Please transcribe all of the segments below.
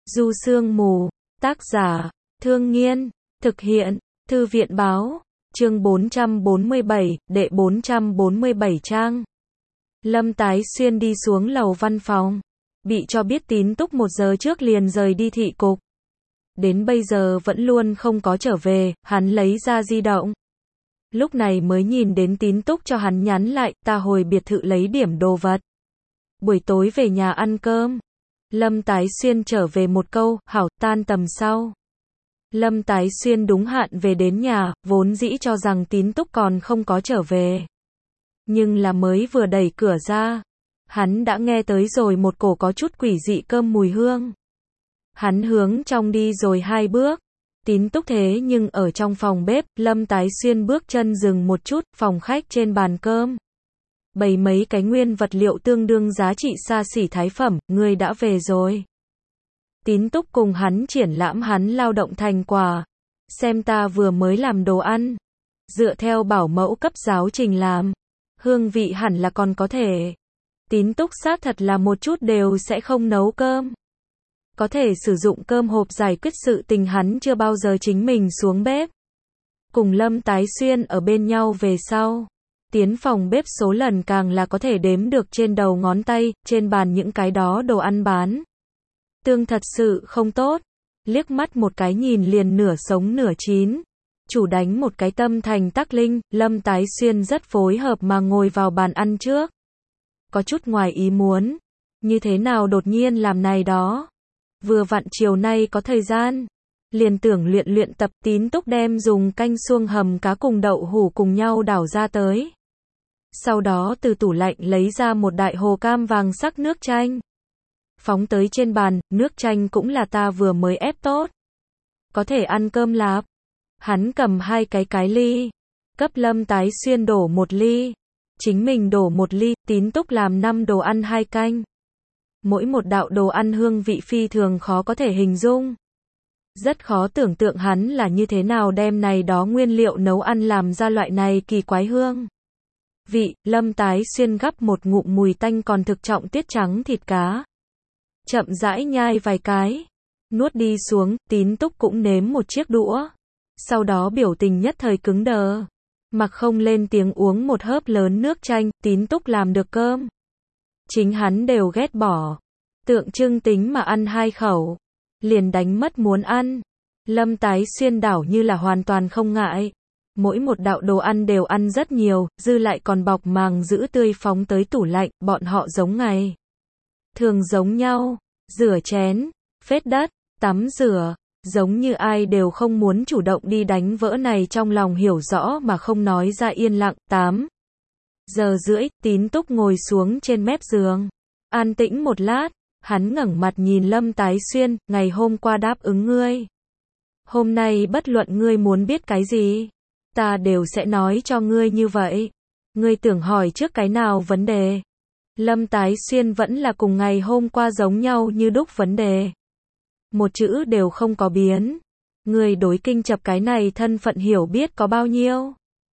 Du Sương Mù, tác giả, Thương Nghiên, thực hiện, Thư viện báo, chương 447, đệ 447 trang. Lâm Tái Xuyên đi xuống lầu văn phòng, bị cho biết Tín Túc 1 giờ trước liền rời đi thị cục. Đến bây giờ vẫn luôn không có trở về, hắn lấy ra di động. Lúc này mới nhìn đến Tín Túc cho hắn nhắn lại, ta hồi biệt thự lấy điểm đồ vật. Buổi tối về nhà ăn cơm. Lâm Tái Xuyên trở về một câu, hảo, tan tầm sau. Lâm Tái Xuyên đúng hạn về đến nhà, vốn dĩ cho rằng Tín Túc còn không có trở về. Nhưng là mới vừa đẩy cửa ra, hắn đã nghe tới rồi một cổ có chút quỷ dị cơm mùi hương. Hắn hướng trong đi rồi 2 bước. Tín Túc thế nhưng ở trong phòng bếp, Lâm Tái Xuyên bước chân dừng một chút, phòng khách trên bàn cơm. Bày mấy cái nguyên vật liệu tương đương giá trị xa xỉ thái phẩm, ngươi đã về rồi. Tín Túc cùng hắn triển lãm hắn lao động thành quả. Xem ta vừa mới làm đồ ăn. Dựa theo bảo mẫu cấp giáo trình làm. Hương vị hẳn là còn có thể. Tín Túc xác thật là một chút đều sẽ không nấu cơm. Có thể sử dụng cơm hộp giải quyết sự tình hắn chưa bao giờ chính mình xuống bếp. Cùng Lâm Tái Xuyên ở bên nhau về sau. Tiến phòng bếp số lần càng là có thể đếm được trên đầu ngón tay, trên bàn những cái đó đồ ăn bán. Tương thật sự không tốt. Liếc mắt một cái nhìn liền nửa sống nửa chín. Chủ đánh một cái tâm thành tắc linh, Lâm Tái Xuyên rất phối hợp mà ngồi vào bàn ăn trước. Có chút ngoài ý muốn. Như thế nào đột nhiên làm này đó. Vừa vặn chiều nay có thời gian. Liền tưởng luyện tập. Tín Túc đem dùng canh suông hầm cá cùng đậu hủ cùng nhau đảo ra tới. Sau đó từ tủ lạnh lấy ra một đại hồ cam vàng sắc nước chanh. Phóng tới trên bàn, nước chanh cũng là ta vừa mới ép tốt. Có thể ăn cơm lạp. Hắn cầm 2 cái ly. Cấp Lâm Tái Xuyên đổ 1 ly. Chính mình đổ 1 ly, Tín Túc làm 5 đồ ăn 2 canh. Mỗi một đạo đồ ăn hương vị phi thường khó có thể hình dung. Rất khó tưởng tượng hắn là như thế nào đem này đó nguyên liệu nấu ăn làm ra loại này kỳ quái hương. Vị, Lâm Tái Xuyên gắp một ngụm mùi tanh còn thực trọng tiết trắng thịt cá. Chậm rãi nhai vài cái. Nuốt đi xuống, Tín Túc cũng nếm một chiếc đũa. Sau đó biểu tình nhất thời cứng đờ. Mặc không lên tiếng uống một hớp lớn nước chanh, Tín Túc làm được cơm. Chính hắn đều ghét bỏ. Tượng trưng tính mà ăn 2 khẩu. Liền đánh mất muốn ăn. Lâm Tái Xuyên đảo như là hoàn toàn không ngại. Mỗi một đạo đồ ăn đều ăn rất nhiều, dư lại còn bọc màng giữ tươi phóng tới tủ lạnh, bọn họ giống ngày thường giống nhau, rửa chén, phết đất, tắm rửa, giống như ai đều không muốn chủ động đi đánh vỡ này trong lòng hiểu rõ mà không nói ra yên lặng. 8 giờ rưỡi, Tín Túc ngồi xuống trên mép giường, an tĩnh một lát, hắn ngẩng mặt nhìn Lâm Tái Xuyên, ngày hôm qua đáp ứng ngươi. Hôm nay bất luận ngươi muốn biết cái gì, ta đều sẽ nói cho ngươi như vậy. Ngươi tưởng hỏi trước cái nào vấn đề? Lâm Tái Xuyên vẫn là cùng ngày hôm qua giống nhau như đúc vấn đề. Một chữ đều không có biến. Ngươi đối Kinh Chập cái này thân phận hiểu biết có bao nhiêu?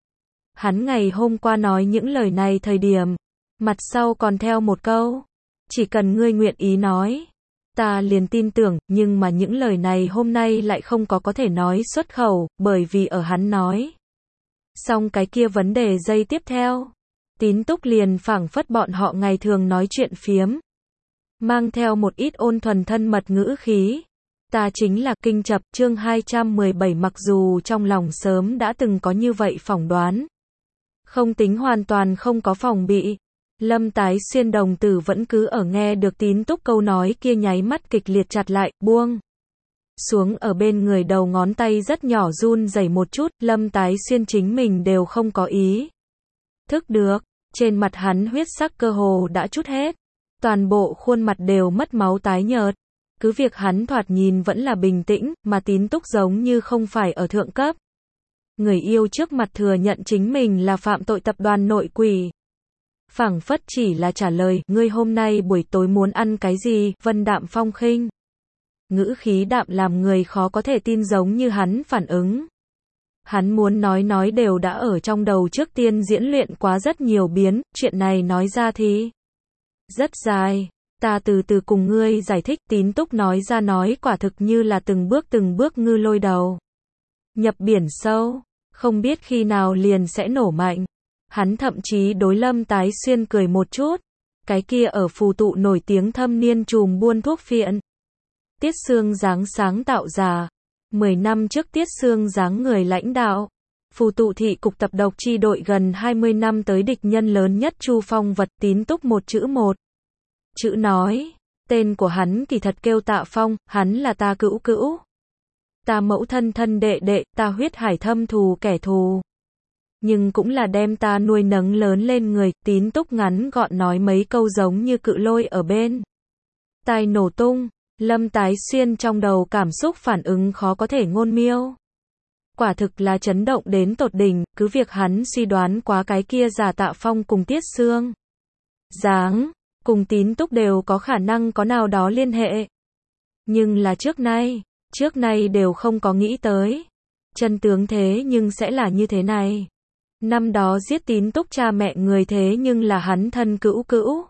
Hắn ngày hôm qua nói những lời này thời điểm, mặt sau còn theo một câu. Chỉ cần ngươi nguyện ý nói, ta liền tin tưởng, nhưng mà những lời này hôm nay lại không có thể nói xuất khẩu, bởi vì ở hắn nói. Xong cái kia vấn đề giây tiếp theo, Tín Túc liền phảng phất bọn họ ngày thường nói chuyện phiếm. Mang theo một ít ôn thuần thân mật ngữ khí. Ta chính là Kinh Chập, chương 217 mặc dù trong lòng sớm đã từng có như vậy phỏng đoán. Không tính hoàn toàn không có phòng bị. Lâm Tái Xuyên đồng tử vẫn cứ ở nghe được Tín Túc câu nói kia nháy mắt kịch liệt chặt lại, buông xuống ở bên người đầu ngón tay rất nhỏ run rẩy một chút, Lâm Tái Xuyên chính mình đều không có ý thức được, trên mặt hắn huyết sắc cơ hồ đã trút hết, toàn bộ khuôn mặt đều mất máu tái nhợt, cứ việc hắn thoạt nhìn vẫn là bình tĩnh, mà Tín Túc giống như không phải ở thượng cấp. Người yêu trước mặt thừa nhận chính mình là phạm tội tập đoàn nội quỷ. Phảng phất chỉ là trả lời, ngươi hôm nay buổi tối muốn ăn cái gì, vân đạm phong khinh. Ngữ khí đạm làm người khó có thể tin giống như hắn phản ứng. Hắn muốn nói đều đã ở trong đầu trước tiên diễn luyện quá rất nhiều biến, chuyện này nói ra thì rất dài. Ta từ từ cùng ngươi giải thích, Tín Túc nói ra nói quả thực như là từng bước ngư lôi đầu nhập biển sâu, không biết khi nào liền sẽ nổ mạnh. Hắn thậm chí đối Lâm Tái Xuyên cười một chút, cái kia ở phù tụ nổi tiếng thâm niên trùm buôn thuốc phiện. Tiết Sương dáng sáng tạo ra, 10 năm trước Tiết Sương dáng người lãnh đạo, phù tụ thị cục tập độc chi đội gần 20 năm tới địch nhân lớn nhất Chu Phong vật. Tín Túc một chữ nói, tên của hắn kỳ thật kêu Tạ Phong, hắn là ta cữu cữu. Ta mẫu thân đệ đệ, ta huyết hải thâm thù kẻ thù. Nhưng cũng là đem ta nuôi nấng lớn lên người. Tín Túc ngắn gọn nói mấy câu giống như cự lôi ở bên tai nổ tung. Lâm Tái Xuyên trong đầu cảm xúc phản ứng khó có thể ngôn miêu. Quả thực là chấn động đến tột đỉnh, cứ việc hắn suy đoán quá cái kia giả Tạ Phong cùng Tiết Sương dáng, cùng Tín Túc đều có khả năng có nào đó liên hệ. Nhưng là trước nay đều không có nghĩ tới. Chân tướng thế nhưng sẽ là như thế này. Năm đó giết Tín Túc cha mẹ người thế nhưng là hắn thân cữu cữu.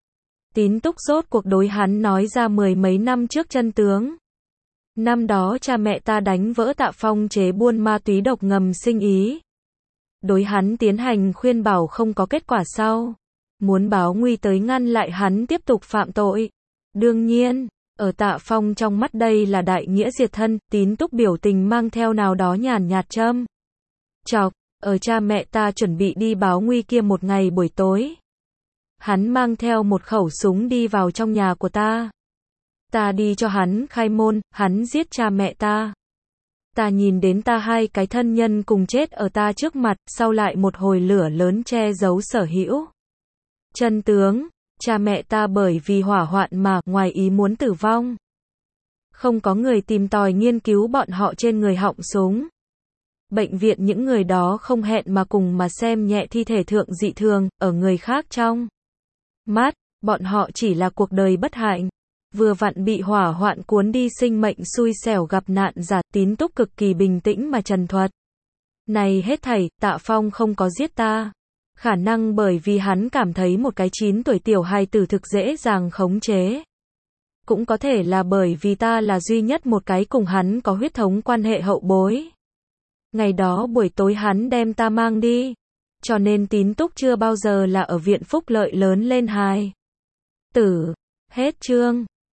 Tín Túc rốt cuộc đối hắn nói ra 10 mấy năm trước chân tướng. Năm đó cha mẹ ta đánh vỡ Tạ Phong chế buôn ma túy độc ngầm sinh ý. Đối hắn tiến hành khuyên bảo không có kết quả sau. Muốn báo nguy tới ngăn lại hắn tiếp tục phạm tội. Đương nhiên, ở Tạ Phong trong mắt đây là đại nghĩa diệt thân. Tín Túc biểu tình mang theo nào đó nhàn nhạt châm chọc. Ở cha mẹ ta chuẩn bị đi báo nguy kia một ngày buổi tối, hắn mang theo một khẩu súng đi vào trong nhà của ta. Ta đi cho hắn khai môn, hắn giết cha mẹ ta. Ta nhìn đến ta hai cái thân nhân cùng chết ở ta trước mặt, sau lại một hồi lửa lớn che giấu sở hữu chân tướng, cha mẹ ta bởi vì hỏa hoạn mà ngoài ý muốn tử vong. Không có người tìm tòi nghiên cứu bọn họ trên người họng súng. Bệnh viện những người đó không hẹn mà cùng mà xem nhẹ thi thể thượng dị thường, ở người khác trong mắt, bọn họ chỉ là cuộc đời bất hạnh. Vừa vặn bị hỏa hoạn cuốn đi sinh mệnh xui xẻo gặp nạn giả. Tín Túc cực kỳ bình tĩnh mà trần thuật. Này hết thảy, Tạ Phong không có giết ta. Khả năng bởi vì hắn cảm thấy một cái 9 tuổi tiểu hài tử thực dễ dàng khống chế. Cũng có thể là bởi vì ta là duy nhất một cái cùng hắn có huyết thống quan hệ hậu bối. Ngày đó buổi tối hắn đem ta mang đi. Cho nên Tín Túc chưa bao giờ là ở viện phúc lợi lớn lên hài tử. Hết chương.